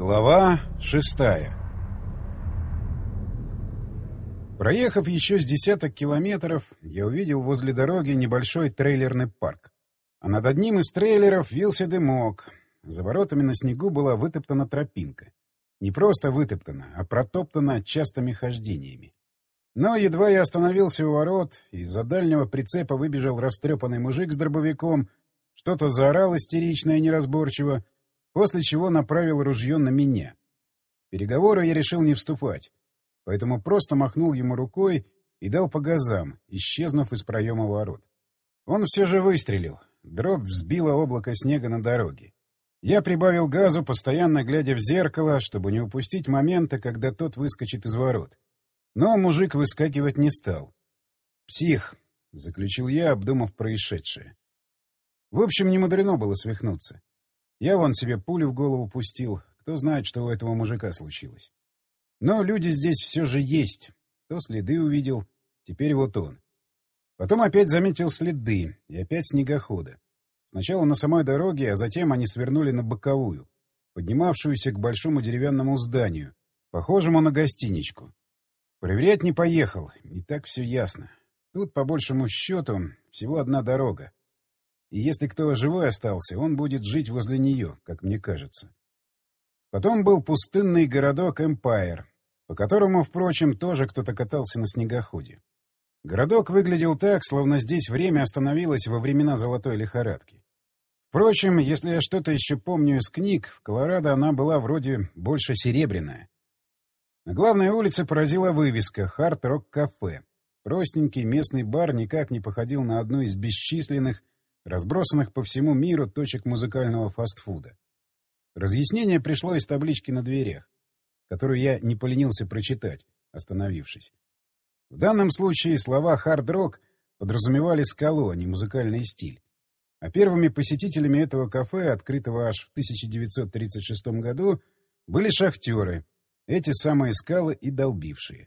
Глава 6. Проехав еще с десяток километров, я увидел возле дороги небольшой трейлерный парк. А над одним из трейлеров вился дымок. За воротами на снегу была вытоптана тропинка. Не просто вытоптана, а протоптана частыми хождениями. Но едва я остановился у ворот, из-за дальнего прицепа выбежал растрепанный мужик с дробовиком, что-то заорал истерично и неразборчиво, после чего направил ружье на меня. В переговоры я решил не вступать, поэтому просто махнул ему рукой и дал по газам, исчезнув из проема ворот. Он все же выстрелил. Дробь взбила облако снега на дороге. Я прибавил газу, постоянно глядя в зеркало, чтобы не упустить момента, когда тот выскочит из ворот. Но мужик выскакивать не стал. «Псих», — заключил я, обдумав происшедшее. В общем, не мудрено было свихнуться. Я вон себе пулю в голову пустил. Кто знает, что у этого мужика случилось. Но люди здесь все же есть. То следы увидел, теперь вот он. Потом опять заметил следы, и опять снегохода. Сначала на самой дороге, а затем они свернули на боковую, поднимавшуюся к большому деревянному зданию, похожему на гостиничку. Проверять не поехал, и так все ясно. Тут, по большему счету, всего одна дорога. И если кто живой остался, он будет жить возле нее, как мне кажется. Потом был пустынный городок Эмпайр, по которому, впрочем, тоже кто-то катался на снегоходе. Городок выглядел так, словно здесь время остановилось во времена золотой лихорадки. Впрочем, если я что-то еще помню из книг, в Колорадо она была вроде больше серебряная. На главной улице поразила вывеска «Хард Рок Кафе». Простенький местный бар никак не походил на одну из бесчисленных, разбросанных по всему миру точек музыкального фастфуда. Разъяснение пришло из таблички на дверях, которую я не поленился прочитать, остановившись. В данном случае слова «хард-рок» подразумевали скалу, а не музыкальный стиль. А первыми посетителями этого кафе, открытого аж в 1936 году, были шахтеры, эти самые скалы и долбившие.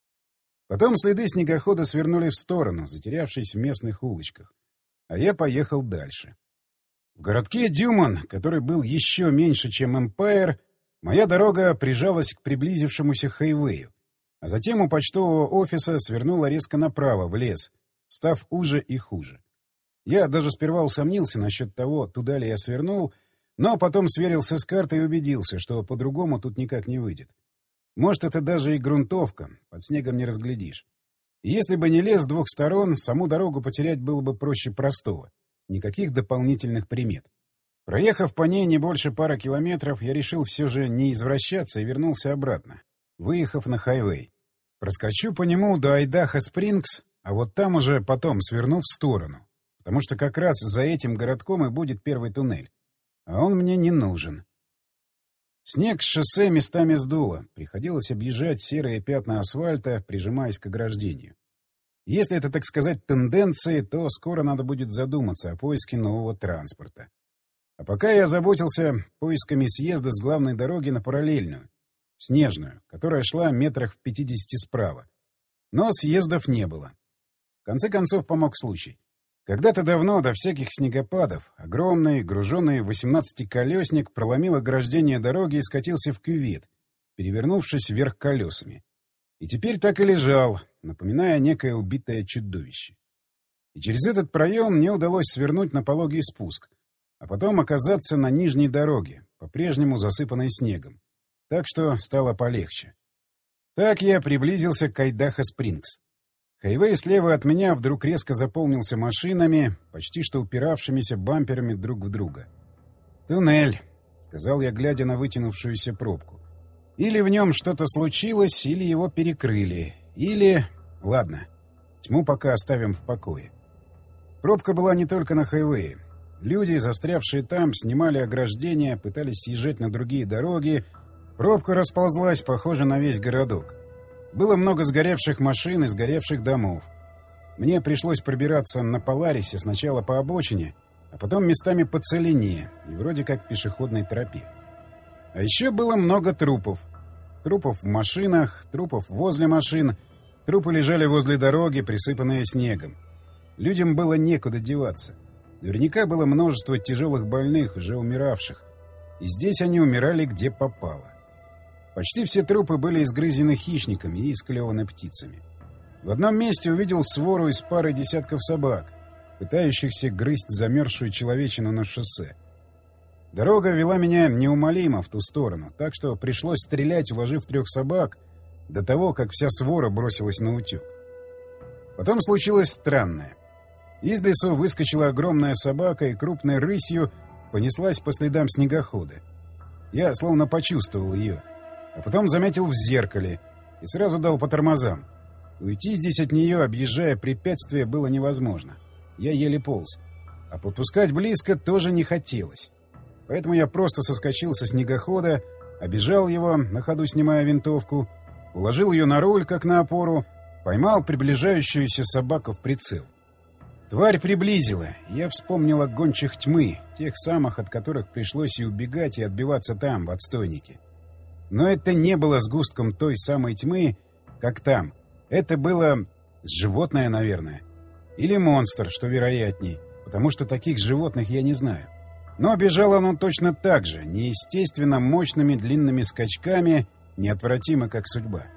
Потом следы снегохода свернули в сторону, затерявшись в местных улочках. А я поехал дальше. В городке Дюмон, который был еще меньше, чем Эмпайр, моя дорога прижалась к приблизившемуся хайвею, а затем у почтового офиса свернула резко направо, в лес, став уже и хуже. Я даже сперва усомнился насчет того, туда ли я свернул, но потом сверился с картой и убедился, что по-другому тут никак не выйдет. Может, это даже и грунтовка, под снегом не разглядишь. И если бы не лес с двух сторон, саму дорогу потерять было бы проще простого. Никаких дополнительных примет. Проехав по ней не больше пары километров, я решил все же не извращаться и вернулся обратно, выехав на хайвей. Проскочу по нему до Айдахо-Спрингс, а вот там уже потом сверну в сторону, потому что как раз за этим городком и будет первый туннель. А он мне не нужен. Снег с шоссе местами сдуло, приходилось объезжать серые пятна асфальта, прижимаясь к ограждению. Если это, так сказать, тенденции, то скоро надо будет задуматься о поиске нового транспорта. А пока я озаботился поисками съезда с главной дороги на параллельную, снежную, которая шла метрах в 50 справа. Но съездов не было. В конце концов помог случай. Когда-то давно, до всяких снегопадов, огромный, груженный 18-колесник проломил ограждение дороги и скатился в кювет, перевернувшись вверх колесами. И теперь так и лежал, напоминая некое убитое чудовище. И через этот проем мне удалось свернуть на пологий спуск, а потом оказаться на нижней дороге, по-прежнему засыпанной снегом. Так что стало полегче. Так я приблизился к Айдахо-Спрингс. Хайвей слева от меня вдруг резко заполнился машинами, почти что упиравшимися бамперами друг в друга. «Туннель», — сказал я, глядя на вытянувшуюся пробку. «Или в нем что-то случилось, или его перекрыли, или... Ладно, тьму пока оставим в покое». Пробка была не только на хайвее. Люди, застрявшие там, снимали ограждения, пытались съезжать на другие дороги. Пробка расползлась, похоже, на весь городок. Было много сгоревших машин и сгоревших домов. Мне пришлось пробираться на Поларисе сначала по обочине, а потом местами по целине и вроде как пешеходной тропе. А еще было много трупов. Трупов в машинах, трупов возле машин. Трупы лежали возле дороги, присыпанные снегом. Людям было некуда деваться. Наверняка было множество тяжелых больных, уже умиравших. И здесь они умирали где попало. Почти все трупы были изгрызены хищниками и исклеваны птицами. В одном месте увидел свору из пары десятков собак, пытающихся грызть замерзшую человечину на шоссе. Дорога вела меня неумолимо в ту сторону, так что пришлось стрелять, уложив 3 собак, до того, как вся свора бросилась на утек. Потом случилось странное. Из лесу выскочила огромная собака и крупной рысью понеслась по следам снегохода. Я словно почувствовал ее, а потом заметил в зеркале и сразу дал по тормозам. Уйти здесь от нее, объезжая препятствия, было невозможно. Я еле полз. А подпускать близко тоже не хотелось. Поэтому я просто соскочил со снегохода, обежал его, на ходу снимая винтовку, уложил ее на руль, как на опору, поймал приближающуюся собаку в прицел. Тварь приблизила, и я вспомнил о гончих тьмы, тех самых, от которых пришлось и убегать, и отбиваться там, в отстойнике. Но это не было сгустком той самой тьмы, как там. Это было животное, наверное. Или монстр, что вероятней, потому что таких животных я не знаю. Но бежало оно точно так же, неестественно мощными длинными скачками, неотвратимо, как судьба.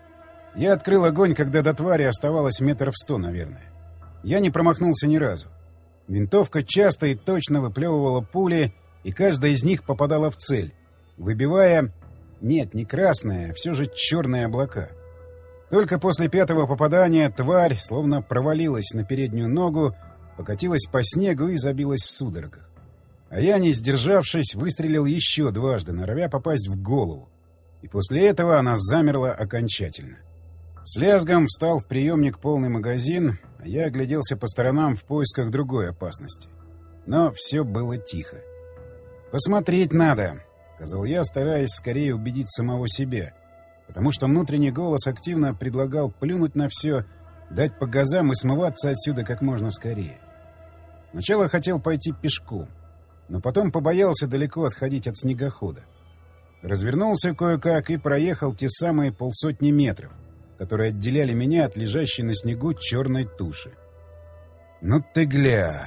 Я открыл огонь, когда до твари оставалось 100 метров, наверное. Я не промахнулся ни разу. Винтовка часто и точно выплевывала пули, и каждая из них попадала в цель, выбивая... Нет, не красные, а все же черные облака. Только после 5-го попадания тварь словно провалилась на переднюю ногу, покатилась по снегу и забилась в судорогах. А я, не сдержавшись, выстрелил еще 2, норовя попасть в голову. И после этого она замерла окончательно. С лязгом встал в приемник полный магазин, а я огляделся по сторонам в поисках другой опасности. Но все было тихо. «Посмотреть надо», — сказал я, стараясь скорее убедить самого себя, потому что внутренний голос активно предлагал плюнуть на все, дать по газам и смываться отсюда как можно скорее. Сначала хотел пойти пешком, но потом побоялся далеко отходить от снегохода. Развернулся кое-как и проехал те самые 50 метров, которые отделяли меня от лежащей на снегу черной туши. Ну ты гля!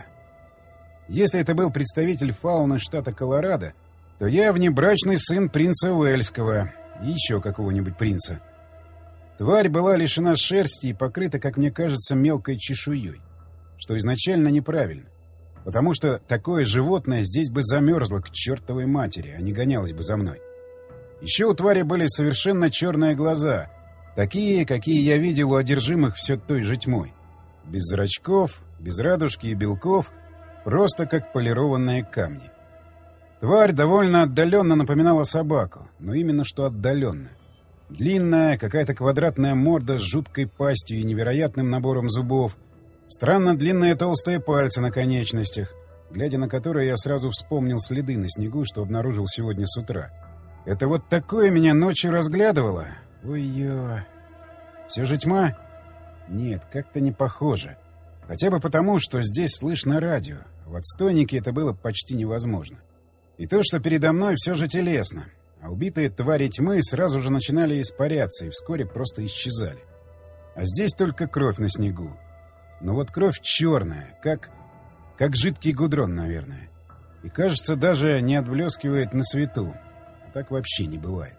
Если это был представитель фауны штата Колорадо, то я внебрачный сын принца Уэльского и еще какого-нибудь принца. Тварь была лишена шерсти и покрыта, как мне кажется, мелкой чешуей, что изначально неправильно, потому что такое животное здесь бы замерзло к чертовой матери, а не гонялось бы за мной. Еще у твари были совершенно черные глаза, такие, какие я видел у одержимых все той же тьмой. Без зрачков, без радужки и белков, просто как полированные камни. Тварь довольно отдаленно напоминала собаку, но именно что отдаленно. Длинная, какая-то квадратная морда с жуткой пастью и невероятным набором зубов, странно длинные толстые пальцы на конечностях, глядя на которые я сразу вспомнил следы на снегу, что обнаружил сегодня с утра. Это вот такое меня ночью разглядывало? Ой-ё... Все же тьма? Нет, как-то не похоже. Хотя бы потому, что здесь слышно радио. В отстойнике это было почти невозможно. И то, что передо мной, все же телесно. А убитые твари тьмы сразу же начинали испаряться и вскоре просто исчезали. А здесь только кровь на снегу. Но вот кровь черная, как жидкий гудрон, наверное. И, кажется, даже не отблескивает на свету. А так вообще не бывает.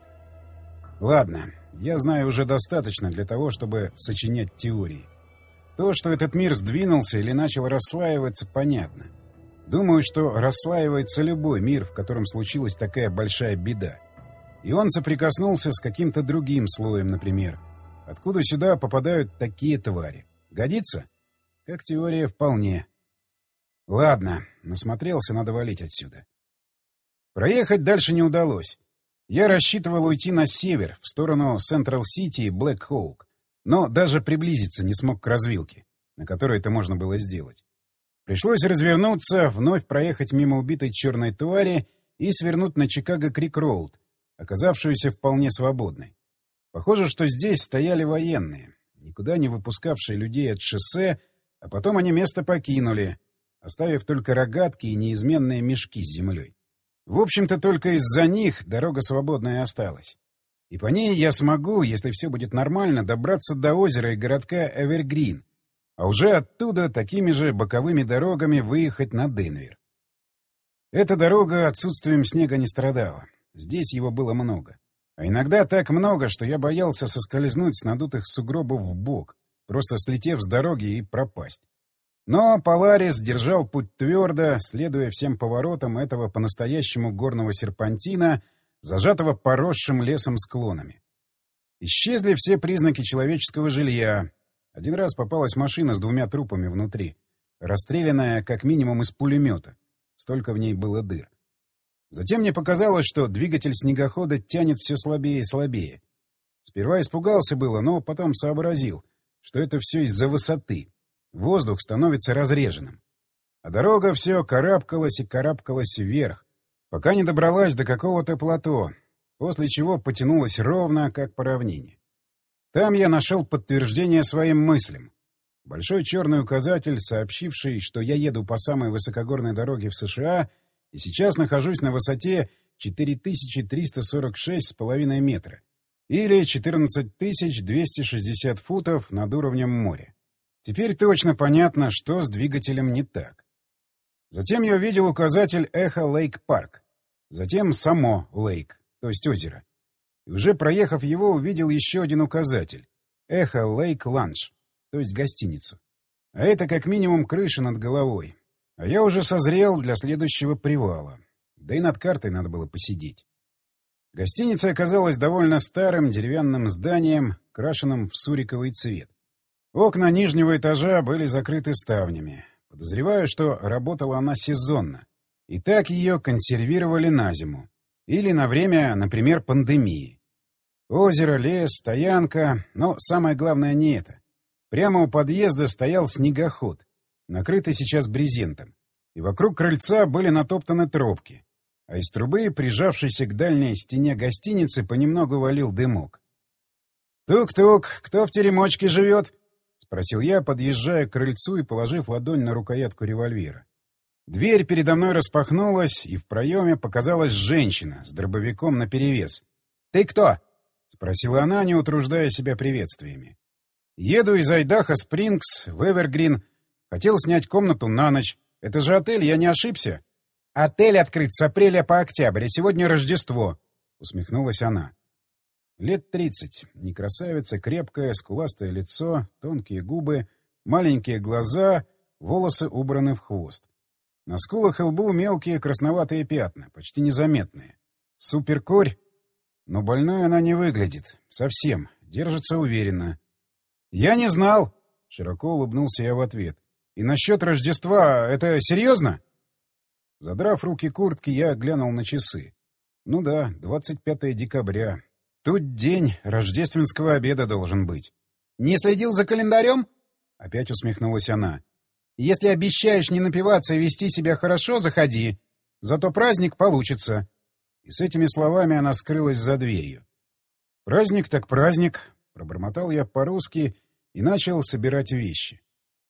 Ладно, я знаю уже достаточно для того, чтобы сочинять теории. То, что этот мир сдвинулся или начал расслаиваться, понятно. Думаю, что расслаивается любой мир, в котором случилась такая большая беда. И он соприкоснулся с каким-то другим слоем, например. Откуда сюда попадают такие твари? Годится? Как теория, вполне. Ладно, насмотрелся, надо валить отсюда. Проехать дальше не удалось. Я рассчитывал уйти на север, в сторону Централ-Сити и Блэк-Хоук, но даже приблизиться не смог к развилке, на которой это можно было сделать. Пришлось развернуться, вновь проехать мимо убитой черной твари и свернуть на Чикаго-Крик-Роуд, оказавшуюся вполне свободной. Похоже, что здесь стояли военные, никуда не выпускавшие людей от шоссе, а потом они место покинули, оставив только рогатки и неизменные мешки с землей. В общем-то, только из-за них дорога свободная осталась. И по ней я смогу, если все будет нормально, добраться до озера и городка Эвергрин, а уже оттуда такими же боковыми дорогами выехать на Денвер. Эта дорога отсутствием снега не страдала. Здесь его было много. А иногда так много, что я боялся соскользнуть с надутых сугробов в бок, просто слетев с дороги и пропасть. Но Поларис держал путь твердо, следуя всем поворотам этого по-настоящему горного серпантина, зажатого поросшим лесом склонами. Исчезли все признаки человеческого жилья. Один раз попалась машина с 2 трупами внутри, расстрелянная как минимум из пулемета. Столько в ней было дыр. Затем мне показалось, что двигатель снегохода тянет все слабее и слабее. Сперва испугался было, но потом сообразил, что это все из-за высоты. Воздух становится разреженным. А дорога все карабкалась и карабкалась вверх, пока не добралась до какого-то плато, после чего потянулась ровно, как по равнине. Там я нашел подтверждение своим мыслям. Большой черный указатель, сообщивший, что я еду по самой высокогорной дороге в США и сейчас нахожусь на высоте 4346,5 метра, или 14260 футов над уровнем моря. Теперь точно понятно, что с двигателем не так. Затем я увидел указатель «Эхо Лейк Парк», затем само Лейк, то есть озеро. И уже проехав его, увидел еще один указатель «Эхо Лейк Ланч», то есть гостиницу. А это как минимум крыша над головой. А я уже созрел для следующего привала. Да и над картой надо было посидеть. Гостиница оказалась довольно старым деревянным зданием, крашенным в суриковый цвет. Окна нижнего этажа были закрыты ставнями. Подозреваю, что работала она сезонно. И так ее консервировали на зиму. Или на время, например, пандемии. Озеро, лес, стоянка. Но самое главное не это. Прямо у подъезда стоял снегоход, накрытый сейчас брезентом. И вокруг крыльца были натоптаны тропки. А из трубы, прижавшейся к дальней стене гостиницы, понемногу валил дымок. «Тук-тук, кто в теремочке живет?» — спросил я, подъезжая к крыльцу и положив ладонь на рукоятку револьвера. Дверь передо мной распахнулась, и в проеме показалась женщина с дробовиком наперевес. «Ты кто?» — спросила она, не утруждая себя приветствиями. «Еду из Айдахо-Спрингс в Эвергрин. Хотел снять комнату на ночь. Это же отель, я не ошибся?» «Отель открыт с апреля по октябрь, а сегодня Рождество», — усмехнулась она. Лет 30. Не красавица, крепкое, скуластое лицо, тонкие губы, маленькие глаза, волосы убраны в хвост. На скулах и лбу мелкие красноватые пятна, почти незаметные. Суперкорь, но больной она не выглядит. Совсем. Держится уверенно. «Я не знал!» — широко улыбнулся я в ответ. «И насчет Рождества — это серьезно?» Задрав руки куртки, я глянул на часы. Ну да, 25 декабря. Тут день рождественского обеда должен быть. «Не следил за календарем?» — опять усмехнулась она. «Если обещаешь не напиваться и вести себя хорошо, заходи. Зато праздник получится». И с этими словами она скрылась за дверью. «Праздник так праздник», — пробормотал я по-русски и начал собирать вещи.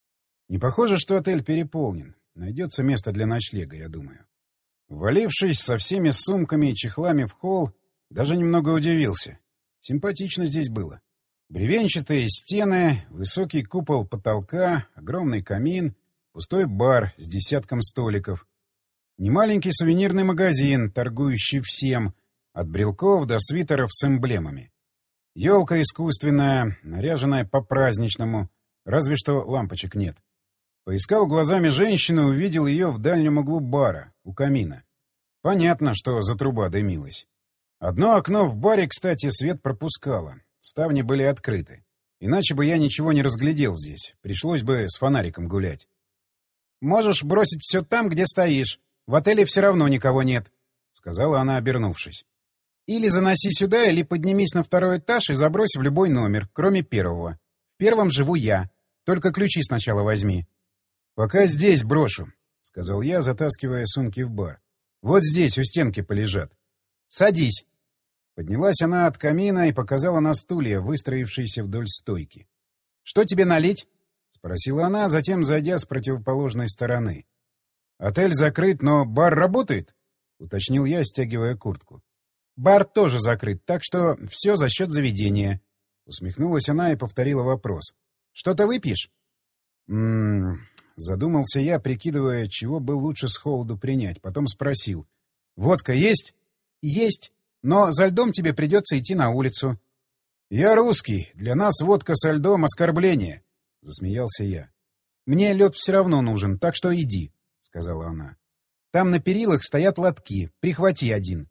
Не похоже, что отель переполнен. Найдется место для ночлега, я думаю. Ввалившись со всеми сумками и чехлами в холл, даже немного удивился. Симпатично здесь было. Бревенчатые стены, высокий купол потолка, огромный камин, пустой бар с десятком столиков. Немаленький сувенирный магазин, торгующий всем, от брелков до свитеров с эмблемами. Елка искусственная, наряженная по-праздничному, разве что лампочек нет. Поискал глазами женщину, увидел ее в дальнем углу бара, у камина. Понятно, что за труба дымилась. Одно окно в баре, кстати, свет пропускало. Ставни были открыты. Иначе бы я ничего не разглядел здесь. Пришлось бы с фонариком гулять. «Можешь бросить все там, где стоишь. В отеле все равно никого нет», — сказала она, обернувшись. «Или заноси сюда, или поднимись на 2-й этаж и забрось в любой номер, кроме 1-го. В 1-м живу я. Только ключи сначала возьми». «Пока здесь брошу», — сказал я, затаскивая сумки в бар. «Вот здесь, у стенки полежат». «Садись». Поднялась она от камина и показала на стулья, выстроившиеся вдоль стойки. «Что тебе налить?» — спросила она, затем зайдя с противоположной стороны. «Отель закрыт, но бар работает?» — уточнил я, стягивая куртку. «Бар тоже закрыт, так что все за счет заведения». Усмехнулась она и повторила вопрос. «Что-то выпьешь?» Задумался я, прикидывая, чего бы лучше с холоду принять. Потом спросил. «Водка есть?» «Есть. Но за льдом тебе придется идти на улицу». «Я русский. Для нас водка со льдом — оскорбление», — засмеялся я. «Мне лед все равно нужен, так что иди», — сказала она. «Там на перилах стоят лотки. Прихвати один».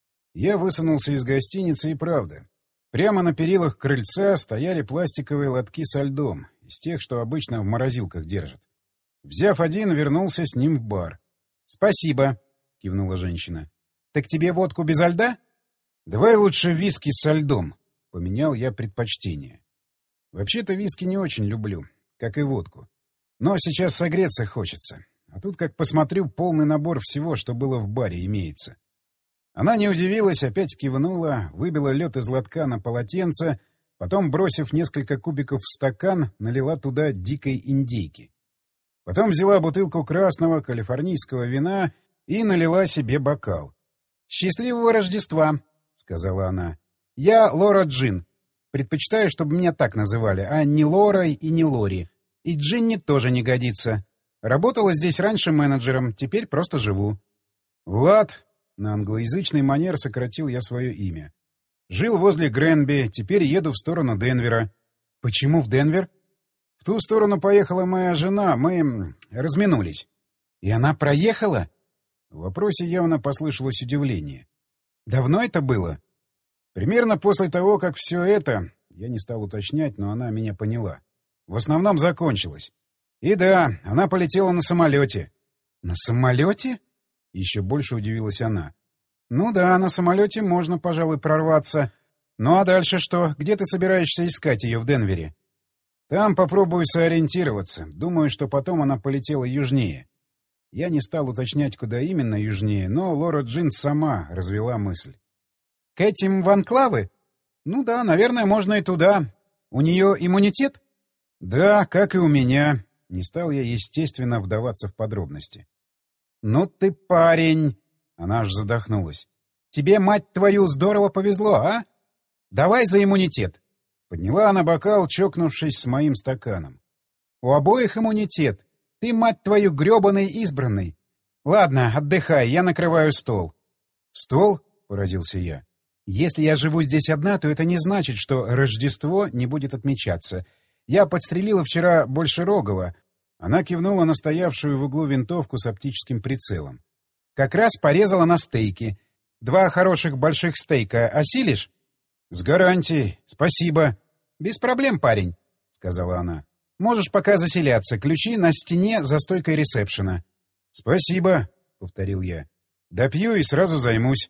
Я высунулся из гостиницы, и правда. Прямо на перилах крыльца стояли пластиковые лотки со льдом, из тех, что обычно в морозилках держат. Взяв один, вернулся с ним в бар. «Спасибо», — кивнула женщина. «Так тебе водку безо льда?» «Давай лучше виски со льдом», — поменял я предпочтение. Вообще-то виски не очень люблю, как и водку. Но сейчас согреться хочется. А тут, как посмотрю, полный набор всего, что было в баре, имеется. Она не удивилась, опять кивнула, выбила лед из лотка на полотенце, потом, бросив несколько кубиков в стакан, налила туда дикой индейки. Потом взяла бутылку красного калифорнийского вина и налила себе бокал. «Счастливого Рождества!» — сказала она. «Я Лора Джин. Предпочитаю, чтобы меня так называли, а не Лорой и не Лори. И Джинни тоже не годится. Работала здесь раньше менеджером, теперь просто живу». «Влад», — на англоязычный манер сократил я свое имя. «Жил возле Гренби, теперь еду в сторону Денвера». «Почему в Денвер?» «В ту сторону поехала моя жена, мы разминулись». «И она проехала?» В вопросе явно послышалось удивление. «Давно это было?» «Примерно после того, как все это...» Я не стал уточнять, но она меня поняла. «В основном закончилось. И да, она полетела на самолете». «На самолете?» Еще больше удивилась она. «Ну да, на самолете можно, пожалуй, прорваться. Ну а дальше что? Где ты собираешься искать ее в Денвере?» «Там попробую сориентироваться. Думаю, что потом она полетела южнее». Я не стал уточнять, куда именно южнее, но Лора Джин сама развела мысль. «К этим в анклавы? Ну да, наверное, можно и туда. У нее иммунитет?» «Да, как и у меня». Не стал я, естественно, вдаваться в подробности. «Ну ты парень!» Она аж задохнулась. «Тебе, мать твою, здорово повезло, а? Давай за иммунитет!» Подняла она бокал, чокнувшись с моим стаканом. «У обоих иммунитет. Ты, мать твою, гребаный избранный. Ладно, отдыхай, я накрываю стол». «Стол?» — поразился я. «Если я живу здесь одна, то это не значит, что Рождество не будет отмечаться. Я подстрелила вчера Большерогова». Она кивнула на стоявшую в углу винтовку с оптическим прицелом. «Как раз порезала на стейки. 2 хороших больших стейка осилишь?» «С гарантией. Спасибо». «Без проблем, парень», — сказала она. «Можешь пока заселяться. Ключи на стене за стойкой ресепшена». «Спасибо», — повторил я. «Допью и сразу займусь».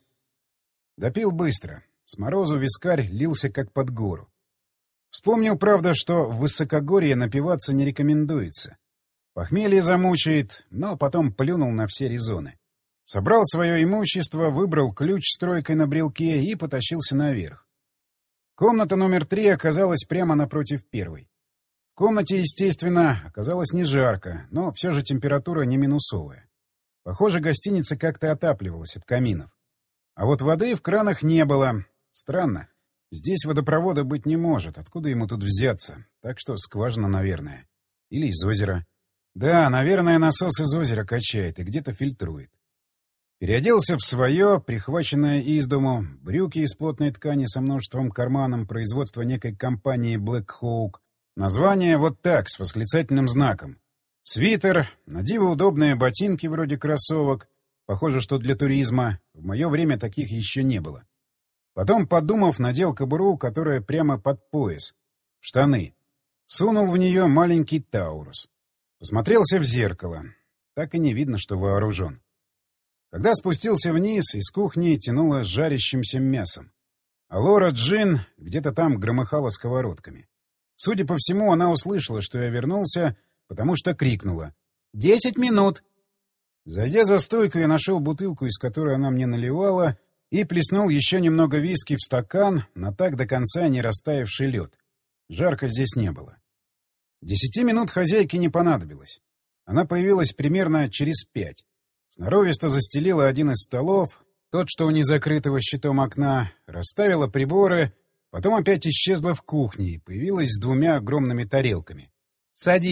Допил быстро. С морозу вискарь лился как под гору. Вспомнил, правда, что в высокогорье напиваться не рекомендуется. Похмелье замучает, но потом плюнул на все резоны. Собрал свое имущество, выбрал ключ с тройкой на брелке и потащился наверх. Комната номер 3 оказалась прямо напротив первой. В комнате, естественно, оказалось не жарко, но все же температура не минусовая. Похоже, гостиница как-то отапливалась от каминов. А вот воды в кранах не было. Странно. Здесь водопровода быть не может. Откуда ему тут взяться? Так что скважина, наверное. Или из озера. Да, наверное, насос из озера качает и где-то фильтрует. Переоделся в свое, прихваченное из дому, брюки из плотной ткани со множеством карманом производства некой компании Black Hawk. Название вот так, с восклицательным знаком. Свитер, на диво удобные ботинки вроде кроссовок. Похоже, что для туризма. В мое время таких еще не было. Потом, подумав, надел кобуру, которая прямо под пояс. В штаны. Сунул в нее маленький Таурус. Посмотрелся в зеркало. Так и не видно, что вооружен. Когда спустился вниз, из кухни тянуло жарящимся мясом. А Лора Джин где-то там громыхала сковородками. Судя по всему, она услышала, что я вернулся, потому что крикнула: «10 минут!». Зайдя за стойку, я нашел бутылку, из которой она мне наливала, и плеснул еще немного виски в стакан на так до конца не растаявший лед. Жарко здесь не было. 10 минут хозяйке не понадобилось. Она появилась примерно через 5. Сноровисто застелила один из столов, тот, что у незакрытого щитом окна, расставила приборы, потом опять исчезла в кухне и появилась с 2 огромными тарелками. «Садись»,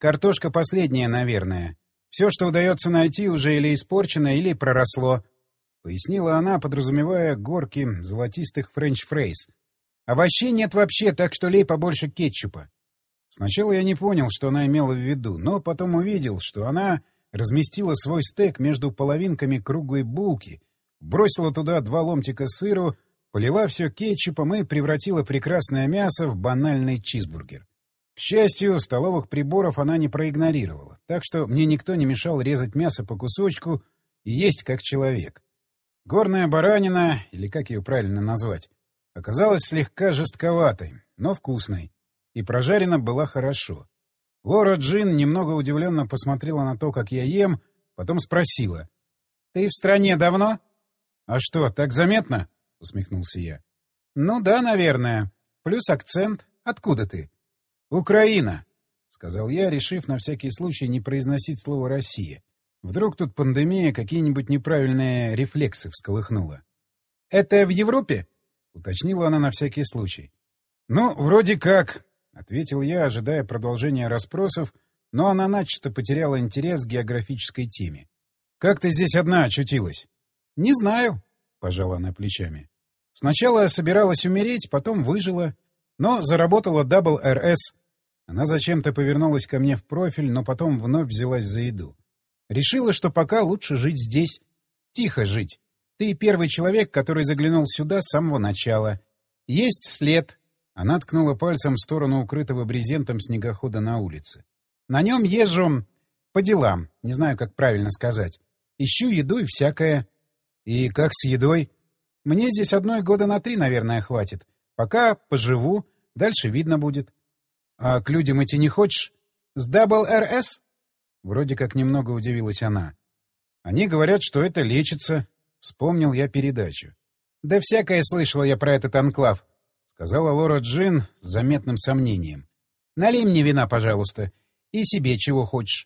Картошка последняя, наверное. Все, что удается найти, уже или испорчено, или проросло», — пояснила она, подразумевая горки золотистых френч-фрейз. «Овощей нет вообще, так что лей побольше кетчупа». Сначала я не понял, что она имела в виду, но потом увидел, что она разместила свой стейк между половинками круглой булки, бросила туда 2 ломтика сыру, полила все кетчупом и превратила прекрасное мясо в банальный чизбургер. К счастью, столовых приборов она не проигнорировала, так что мне никто не мешал резать мясо по кусочку и есть как человек. Горная баранина, или как ее правильно назвать, оказалась слегка жестковатой, но вкусной, и прожарена была хорошо. Лора Джин немного удивленно посмотрела на то, как я ем, потом спросила: «Ты в стране давно?» «А что, так заметно?» — усмехнулся я. «Ну да, наверное. Плюс акцент. Откуда ты?» «Украина», — сказал я, решив на всякий случай не произносить слово «Россия». Вдруг тут пандемия какие-нибудь неправильные рефлексы всколыхнула. «Это в Европе?» — уточнила она на всякий случай. «Ну, вроде как», — ответил я, ожидая продолжения расспросов, но она начисто потеряла интерес к географической теме. «Как ты здесь одна очутилась?» «Не знаю», — пожала она плечами. «Сначала я собиралась умереть, потом выжила, но заработала РС». Она зачем-то повернулась ко мне в профиль, но потом вновь взялась за еду. «Решила, что пока лучше жить здесь. Тихо жить. Ты первый человек, который заглянул сюда с самого начала. Есть след». Она ткнула пальцем в сторону укрытого брезентом снегохода на улице. «На нем езжу по делам, не знаю, как правильно сказать. Ищу еду и всякое». «И как с едой?» «Мне здесь 1 года на 3, наверное, хватит. Пока поживу, дальше видно будет». «А к людям идти не хочешь?» «С РС?» Вроде как немного удивилась она. «Они говорят, что это лечится». Вспомнил я передачу. «Да всякое слышала я про этот анклав», — сказала Лора Джин с заметным сомнением. «Налей мне вина, пожалуйста, и себе чего хочешь».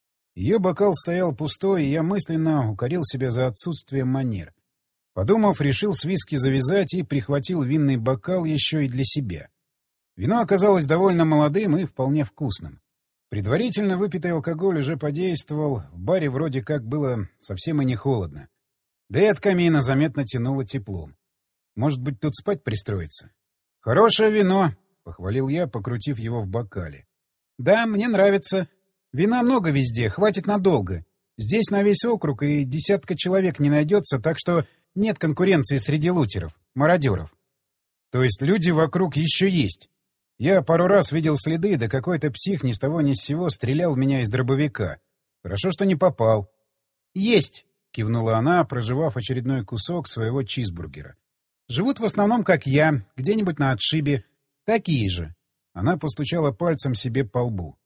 Ее бокал стоял пустой, и я мысленно укорил себя за отсутствие манер. Подумав, решил с виски завязать и прихватил винный бокал еще и для себя. Вино оказалось довольно молодым и вполне вкусным. Предварительно выпитый алкоголь уже подействовал, в баре вроде как было совсем и не холодно. Да и от камина заметно тянуло теплом. Может быть, тут спать пристроиться? «Хорошее вино», — похвалил я, покрутив его в бокале. «Да, мне нравится. Вина много везде, хватит надолго. Здесь на весь округ и 10 человек не найдется, так что нет конкуренции среди лутеров, мародеров». «То есть люди вокруг еще есть?» Я пару раз видел следы, да какой-то псих ни с того ни с сего стрелял в меня из дробовика. Хорошо, что не попал. «Есть», — кивнула она, прожевав очередной кусок своего чизбургера. «Живут в основном, как я, где-нибудь на отшибе. Такие же». Она постучала пальцем себе по лбу.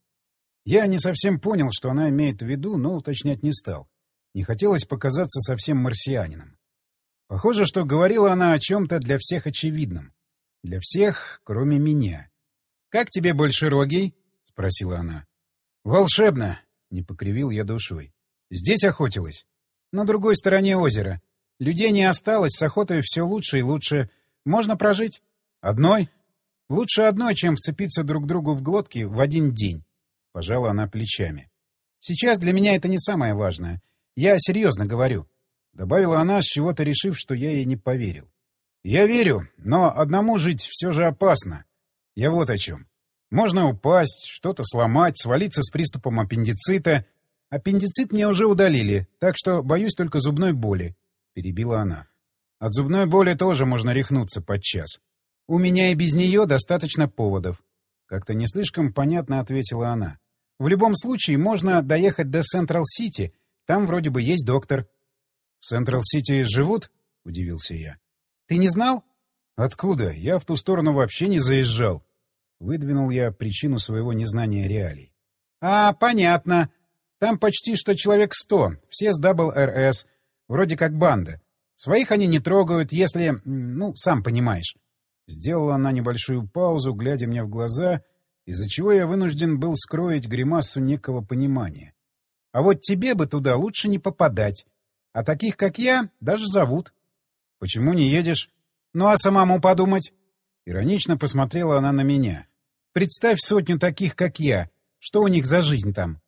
Я не совсем понял, что она имеет в виду, но уточнять не стал. Не хотелось показаться совсем марсианином. Похоже, что говорила она о чем-то для всех очевидном. Для всех, кроме меня. «Как тебе больше Рогий?» — спросила она. «Волшебно!» — не покривил я душой. «Здесь охотилась. На другой стороне озера. Людей не осталось, с охотой все лучше и лучше. Можно прожить? Одной? Лучше одной, чем вцепиться друг другу в глотки в один день». Пожала она плечами. «Сейчас для меня это не самое важное. Я серьезно говорю», — добавила она, с чего-то решив, что я ей не поверил. «Я верю, но одному жить все же опасно. Я вот о чем. Можно упасть, что-то сломать, свалиться с приступом аппендицита. Аппендицит мне уже удалили, так что боюсь только зубной боли», — перебила она. «От зубной боли тоже можно рехнуться подчас. У меня и без нее достаточно поводов», — как-то не слишком понятно ответила она. «В любом случае можно доехать до Централ-Сити, там вроде бы есть доктор». «В Централ-Сити живут?» — удивился я. «Ты не знал?» «Откуда? Я в ту сторону вообще не заезжал». Выдвинул я причину своего незнания реалий. «А, понятно. Там почти что человек 100, все с РС, вроде как банда. Своих они не трогают, если... ну, сам понимаешь». Сделала она небольшую паузу, глядя мне в глаза, из-за чего я вынужден был скроить гримасу некого понимания. «А вот тебе бы туда лучше не попадать. А таких, как я, даже зовут». «Почему не едешь?» «Ну, а самому подумать?» Иронично посмотрела она на меня. «Представь 100 таких, как я. Что у них за жизнь там?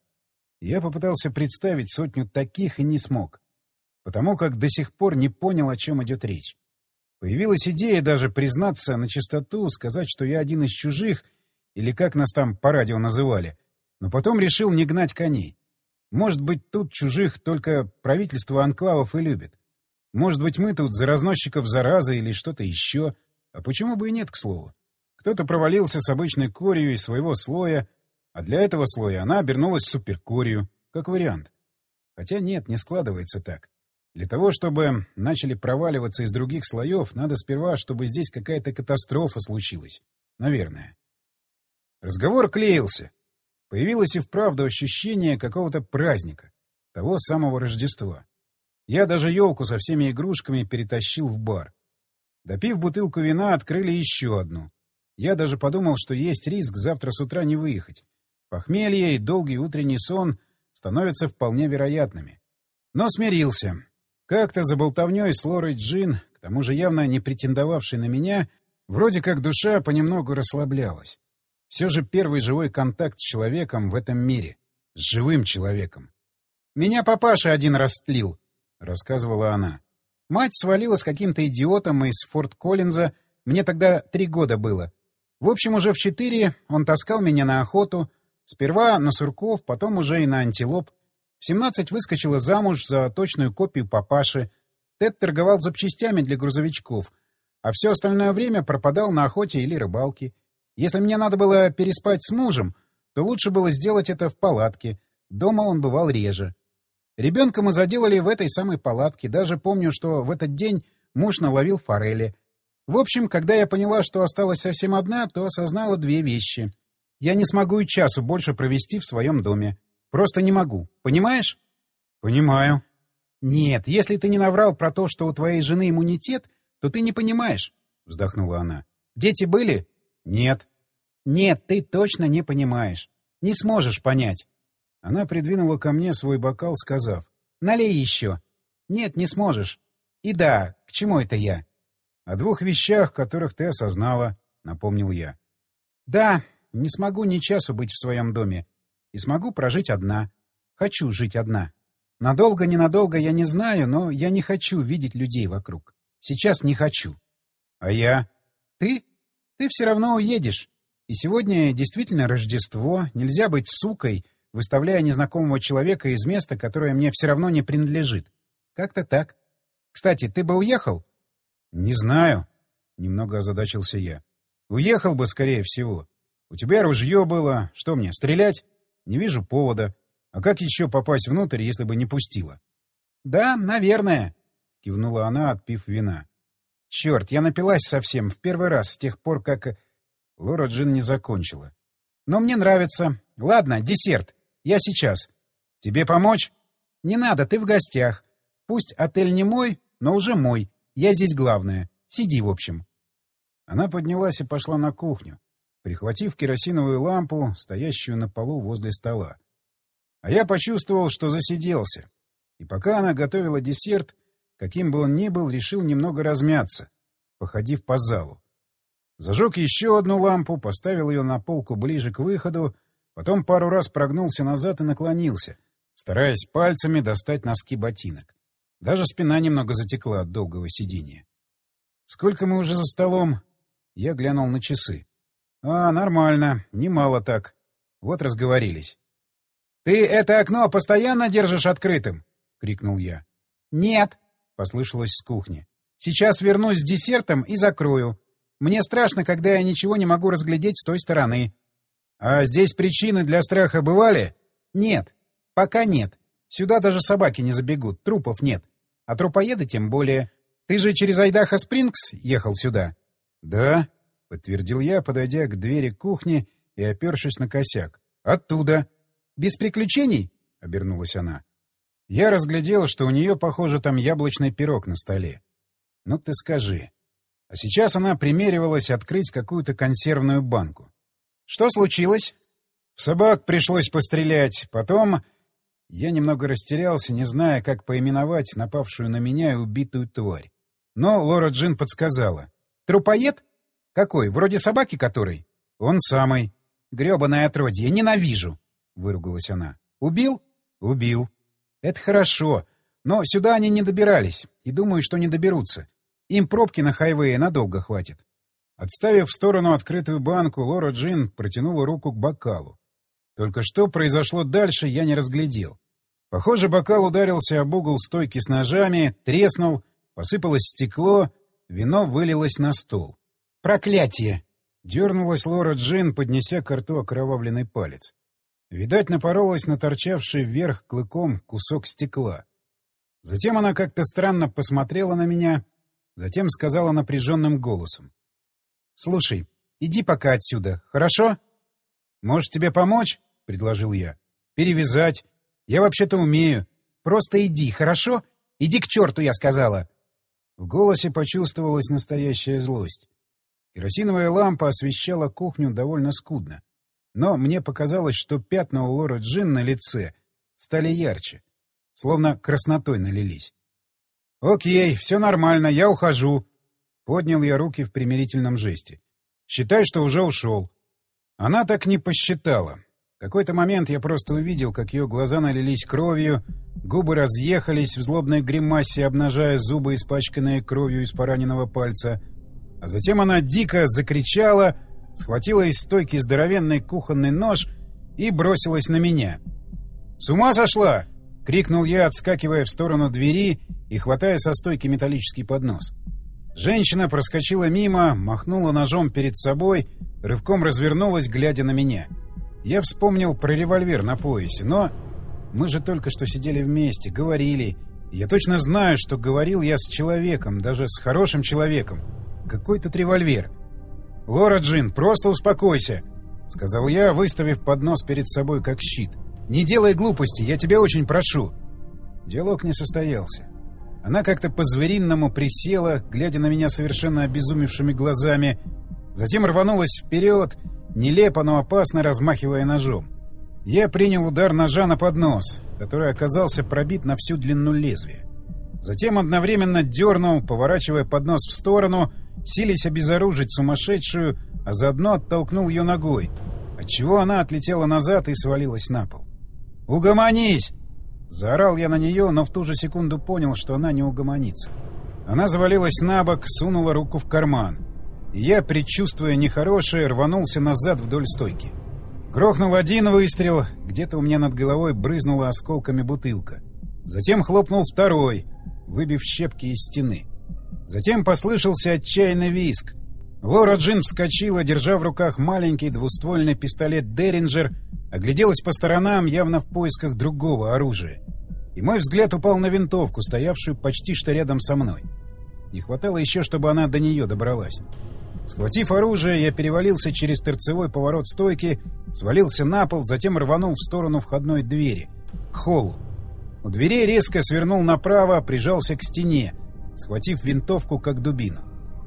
Я попытался представить сотню таких и не смог, потому как до сих пор не понял, о чем идет речь. Появилась идея даже признаться на чистоту, сказать, что я один из чужих, или как нас там по радио называли, но потом решил не гнать коней. Может быть, тут чужих только правительство анклавов и любит. Может быть, мы тут за разносчиков заразы или что-то еще. А почему бы и нет, к слову? Кто-то провалился с обычной корью из своего слоя, а для этого слоя она обернулась суперкорью, как вариант. Хотя нет, не складывается так. Для того, чтобы начали проваливаться из других слоев, надо сперва, чтобы здесь какая-то катастрофа случилась. Наверное. Разговор клеился. Появилось и вправду ощущение какого-то праздника, того самого Рождества. Я даже елку со всеми игрушками перетащил в бар. Допив бутылку вина, открыли еще одну. Я даже подумал, что есть риск завтра с утра не выехать. Похмелье и долгий утренний сон становятся вполне вероятными. Но смирился. Как-то за болтовней с Лорой Джин, к тому же явно не претендовавшей на меня, вроде как душа понемногу расслаблялась. Все же первый живой контакт с человеком в этом мире. С живым человеком. «Меня папаша один растлил», — рассказывала она. «Мать свалила с каким-то идиотом из Форт Коллинза. Мне тогда 3 года было. В общем, уже в 4 он таскал меня на охоту. Сперва на сурков, потом уже и на антилоп. В 17 выскочила замуж за точную копию папаши. Тед торговал запчастями для грузовичков, а все остальное время пропадал на охоте или рыбалке. Если мне надо было переспать с мужем, то лучше было сделать это в палатке. Дома он бывал реже. Ребенка мы заделали в этой самой палатке. Даже помню, что в этот день муж наловил форели. В общем, когда я поняла, что осталась совсем одна, то осознала 2 вещи. Я не смогу и часу больше провести в своем доме. Просто не могу. Понимаешь? Понимаю. Нет, если ты не наврал про то, что у твоей жены иммунитет, то ты не понимаешь, вздохнула она. Дети были? Нет. Нет, ты точно не понимаешь. Не сможешь понять. Она придвинула ко мне свой бокал, сказав: «Налей еще». «Нет, не сможешь». «И да, к чему это я?» «О 2 вещах, которых ты осознала», — напомнил я. «Да, не смогу ни часу быть в своем доме. И смогу прожить одна. Хочу жить одна. Надолго-ненадолго я не знаю, но я не хочу видеть людей вокруг. Сейчас не хочу». «А я?» «Ты? Ты все равно уедешь. И сегодня действительно Рождество. Нельзя быть сукой, выставляя незнакомого человека из места, которое мне все равно не принадлежит. Как-то так. Кстати, ты бы уехал?» «Не знаю», — немного озадачился я. «Уехал бы, скорее всего. У тебя ружье было. Что мне, стрелять? Не вижу повода. А как еще попасть внутрь, если бы не пустила?» «Да, наверное», — кивнула она, отпив вина. «Черт, я напилась совсем, в первый раз, с тех пор, как...» Лора Джин не закончила. «Но мне нравится. Ладно, десерт. Я сейчас. Тебе помочь?» «Не надо, ты в гостях. Пусть отель не мой, но уже мой. Я здесь главная. Сиди, в общем». Она поднялась и пошла на кухню, прихватив керосиновую лампу, стоящую на полу возле стола. А я почувствовал, что засиделся. И пока она готовила десерт, каким бы он ни был, решил немного размяться, походив по залу. Зажег еще одну лампу, поставил ее на полку ближе к выходу, потом пару раз прогнулся назад и наклонился, стараясь пальцами достать носки ботинок. Даже спина немного затекла от долгого сидения. «Сколько мы уже за столом?» Я глянул на часы. «А, нормально. Немало так. Вот разговорились». «Ты это окно постоянно держишь открытым?» — крикнул я. «Нет», — послышалось с кухни. «Сейчас вернусь с десертом и закрою. Мне страшно, когда я ничего не могу разглядеть с той стороны». «А здесь причины для страха бывали?» «Нет. Пока нет. Сюда даже собаки не забегут, трупов нет. А трупоеды тем более. Ты же через Айдахо-Спрингс ехал сюда?» «Да», — подтвердил я, подойдя к двери кухни и опершись на косяк. «Оттуда». «Без приключений?» — обернулась она. Я разглядел, что у нее, похоже, там яблочный пирог на столе. «Ну ты скажи». А сейчас она примеривалась открыть какую-то консервную банку. «Что случилось?» «В собак пришлось пострелять. Потом...» Я немного растерялся, не зная, как поименовать напавшую на меня и убитую тварь. Но Лора Джин подсказала. «Трупоед? Какой? Вроде собаки которой?» «Он самый». Грёбаное отродье, ненавижу! — выругалась она. — Убил? — Убил. — Это хорошо. Но сюда они не добирались. И думаю, что не доберутся. Им пробки на хайвее надолго хватит. Отставив в сторону открытую банку, Лора Джин протянула руку к бокалу. Только что произошло дальше, я не разглядел. Похоже, бокал ударился об угол стойки с ножами, треснул, посыпалось стекло, вино вылилось на стол. «Проклятие!» — дернулась Лора Джин, поднеся к рту окровавленный палец. Видать, напоролась на торчавший вверх клыком кусок стекла. Затем она как-то странно посмотрела на меня, затем сказала напряженным голосом. — Слушай, иди пока отсюда, хорошо? — Может, тебе помочь? — предложил я. — Перевязать. Я вообще-то умею. Просто иди, хорошо? Иди к черту, я сказала. В голосе почувствовалась настоящая злость. Керосиновая лампа освещала кухню довольно скудно. Но мне показалось, что пятна у Лоры Джин на лице стали ярче, словно краснотой налились. — Окей, все нормально, я ухожу. Поднял я руки в примирительном жесте. — Считай, что уже ушел. Она так не посчитала. В какой-то момент я просто увидел, как ее глаза налились кровью, губы разъехались в злобной гримасе, обнажая зубы, испачканные кровью из пораненного пальца. А затем она дико закричала, схватила из стойки здоровенный кухонный нож и бросилась на меня. «С ума сошла!» — крикнул я, отскакивая в сторону двери и хватая со стойки металлический поднос. Женщина проскочила мимо, махнула ножом перед собой, рывком развернулась, глядя на меня. Я вспомнил про револьвер на поясе, но... Мы же только что сидели вместе, говорили. И я точно знаю, что говорил я с человеком, даже с хорошим человеком. Какой тут револьвер? «Лора Джин, просто успокойся», — сказал я, выставив поднос перед собой как щит. «Не делай глупости, я тебя очень прошу». Диалог не состоялся. Она как-то по-звериному присела, глядя на меня совершенно обезумевшими глазами, затем рванулась вперед, нелепо, но опасно размахивая ножом. Я принял удар ножа на поднос, который оказался пробит на всю длину лезвия. Затем одновременно дернул, поворачивая поднос в сторону, силясь обезоружить сумасшедшую, а заодно оттолкнул ее ногой, отчего она отлетела назад и свалилась на пол. «Угомонись!» Заорал я на нее, но в ту же секунду понял, что она не угомонится. Она завалилась на бок, сунула руку в карман. И я, предчувствуя нехорошее, рванулся назад вдоль стойки. Грохнул один выстрел, где-то у меня над головой брызнула осколками бутылка. Затем хлопнул второй, выбив щепки из стены. Затем послышался отчаянный визг. Лора Джин вскочила, держа в руках маленький двуствольный пистолет «Деринджер», огляделась по сторонам, явно в поисках другого оружия. И мой взгляд упал на винтовку, стоявшую почти что рядом со мной. Не хватало еще, чтобы она до нее добралась. Схватив оружие, я перевалился через торцевой поворот стойки, свалился на пол, затем рванул в сторону входной двери, к холлу. У дверей резко свернул направо, прижался к стене, схватив винтовку как дубину.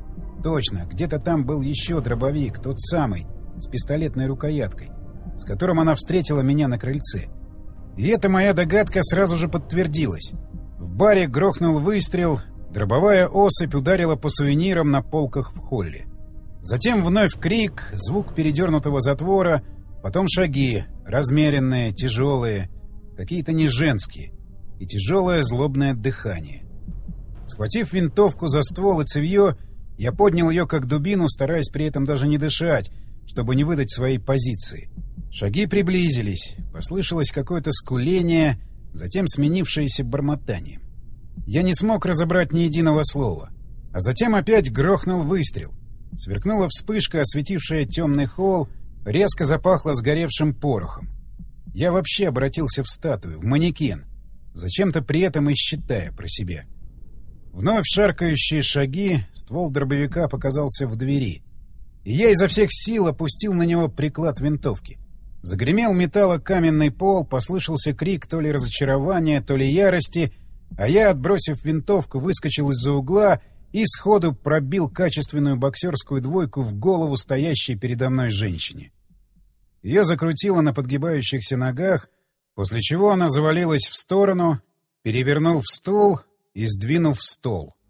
Точно, где-то там был еще дробовик, тот самый, с пистолетной рукояткой, с которым она встретила меня на крыльце. И эта моя догадка сразу же подтвердилась. В баре грохнул выстрел, дробовая особь ударила по сувенирам на полках в холле. Затем вновь крик, звук передернутого затвора, потом шаги, размеренные, тяжелые, какие-то не женские, и тяжелое злобное дыхание. Схватив винтовку за ствол и цевье, я поднял ее как дубину, стараясь при этом даже не дышать, чтобы не выдать своей позиции. Шаги приблизились, послышалось какое-то скуление, затем сменившееся бормотанием. Я не смог разобрать ни единого слова. А затем опять грохнул выстрел. Сверкнула вспышка, осветившая темный холл, резко запахло сгоревшим порохом. Я вообще обратился в статую, в манекен, зачем-то при этом и считая про себя. Вновь шаркающие шаги, ствол дробовика показался в двери. И я изо всех сил опустил на него приклад винтовки. Загремел металлокаменный пол, послышался крик то ли разочарования, то ли ярости, а я, отбросив винтовку, выскочил из-за угла и сходу пробил качественную боксерскую двойку в голову стоящей передо мной женщине. Ее закрутило на подгибающихся ногах, после чего она завалилась в сторону, перевернув стул и сдвинув стол.